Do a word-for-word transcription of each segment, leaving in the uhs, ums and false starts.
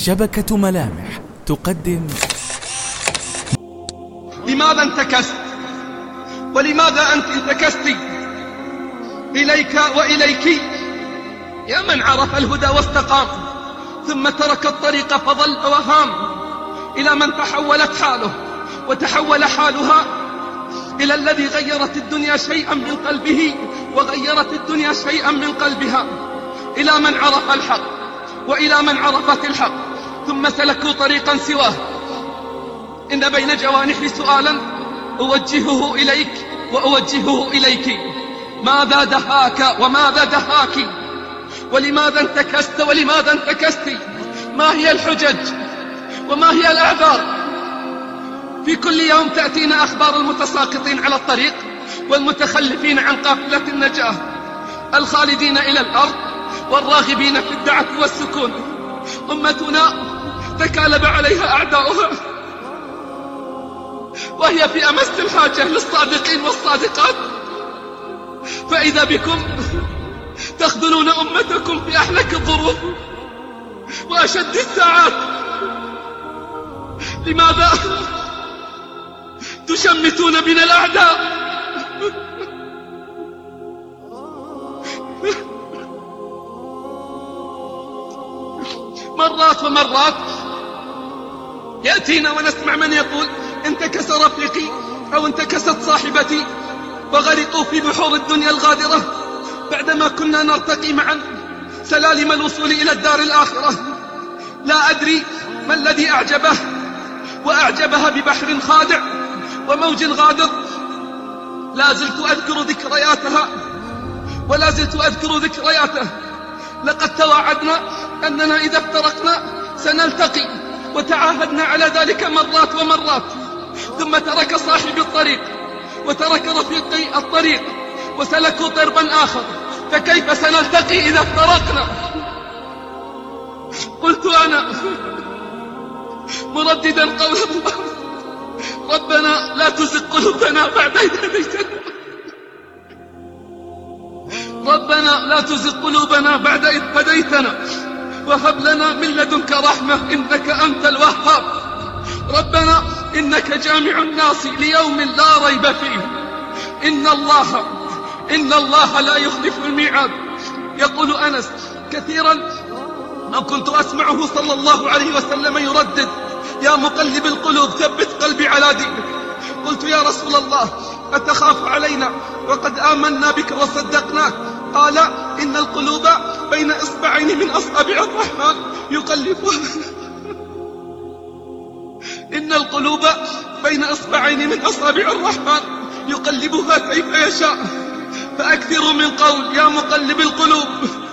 شبكة ملامح تقدم. لماذا انتكست؟ ولماذا أنت انتكست؟ إليك وإليك يا من عرف الهدى واستقام ثم ترك الطريق فظل وهام، إلى من تحولت حاله وتحول حالها، إلى الذي غيرت الدنيا شيئا من قلبه وغيرت الدنيا شيئا من قلبها، إلى من عرف الحق وإلى من عرفت الحق ثم سلكوا طريقا سواه. إن بين جوانحي سؤالا أوجهه إليك وأوجهه إليك: ماذا دهاك وماذا دهاك؟ ولماذا انتكست ولماذا انتكست؟ ما هي الحجج وما هي الأعذار؟ في كل يوم تأتينا أخبار المتساقطين على الطريق والمتخلفين عن قافلة النجاة، الخالدين إلى الأرض والراغبين في الدعة والسكون. أمتنا تكالب عليها أعداؤها وهي في أمس الحاجة للصادقين والصادقات، فإذا بكم تخذلون أمتكم في أحلك الظروف وأشد الساعات. لماذا تشمتون بنا الأعداء؟ مرات ومرات يأتينا ونسمع من يقول: انتكس رفيقي أو انتكست صاحبتي وغرقوا في بحور الدنيا الغادرة بعدما كنا نرتقي معا سلالم الوصول إلى الدار الآخرة. لا أدري ما الذي أعجبه وأعجبها ببحر خادع وموج غادر. لا زلت أذكر ذكرياتها ولا زلت أذكر ذكرياته. لقد تواعدنا أننا إذا افترقنا سنلتقي، وتعاهدنا على ذلك مرات ومرات، ثم ترك صاحب الطريق وترك رفيقي الطريق وسلكوا طربا آخر، فكيف سنلتقي إذا افترقنا؟ قلت أنا مرددا قول الله: ربنا لا تزغ قلوبنا بعد إذ هديتنا ربنا لا تزغ قلوبنا بعد إذ هديتنا وهب لنا من لدنك رحمة إنك أنت الوهاب. ربنا إنك جامع الناس ليوم لا ريب فيه، إن الله إن الله لا يخلف الميعاد. يقول أنس كثيرا ما كنت أسمعه صلى الله عليه وسلم يردد: يا مقلب القلوب ثبت قلبي على دينك. قلت: يا رسول الله أتخاف علينا وقد آمنا بك وصدقناك؟ قال: إن القلوب بين إصبعين من أصابع الرحمن يقلبها إن القلوب بين إصبعين من أصابع الرحمن يقلبها كيف يشاء. فأكثروا من قول: يا مقلب القلوب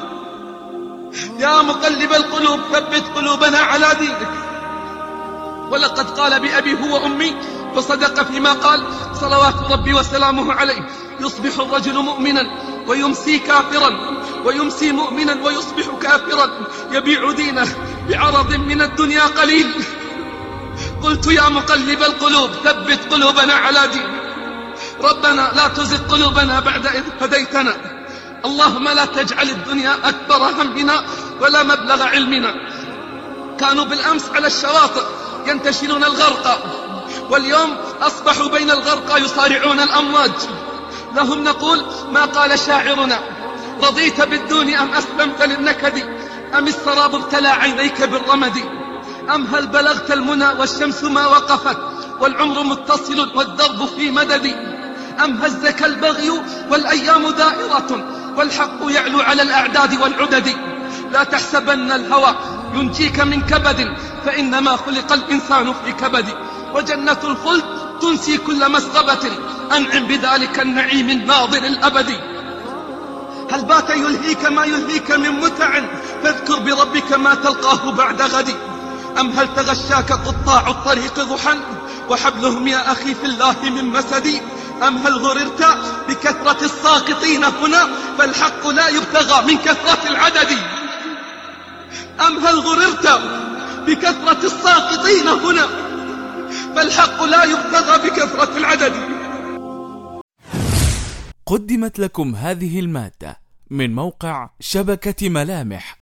يا مقلب القلوب ثبت قلوبنا على دينك. ولقد قال بأبي هو وأمي وصدق فيما قال صلوات ربي وسلامه عليه: يصبح الرجل مؤمنا ويمسي كافرا ويمسي مؤمنا ويصبح كافرا يبيع دينه بعرض من الدنيا قليل. قلت: يا مقلب القلوب ثبت قلوبنا على دينك. ربنا لا تزغ قلوبنا بعد إذ هديتنا. اللهم لا تجعل الدنيا أكبر همنا ولا مبلغ علمنا. كانوا بالأمس على الشواطئ ينتشلون الغرقى، واليوم أصبحوا بين الغرقى يصارعون الأمواج. لهم نقول ما قال شاعرنا: رضيت بالدون أم أسلمت للنكد؟ أم السراب ابتلى عينيك بالرمد؟ أم هل بلغت المنى والشمس ما وقفت والعمر متصل والدرب في مدد؟ أم هزك البغي والأيام دائرة والحق يعلو على الأعداد والعدد؟ لا تحسبن الهوى ينجيك من كبد، فإنما خلق الإنسان في كبد. وجنة الخلد تنسي كل مسغبة، أنعم بذلك النعيم الناظر الأبدي. هل بات يلهيك ما يلهيك من متع، فاذكر بربك ما تلقاه بعد غد. أم هل تغشاك قطاع الطريق ضحى وحبلهم يا أخي في الله من مسد؟ أم هل غررت بكثرة الساقطين هنا، فالحق لا يبتغى من كثرة العدد؟ أم هل غررت بكثرة الساقطين هنا، فالحق لا يبتغى بكثرة العدد؟ قدمت لكم هذه المادة من موقع شبكة ملامح.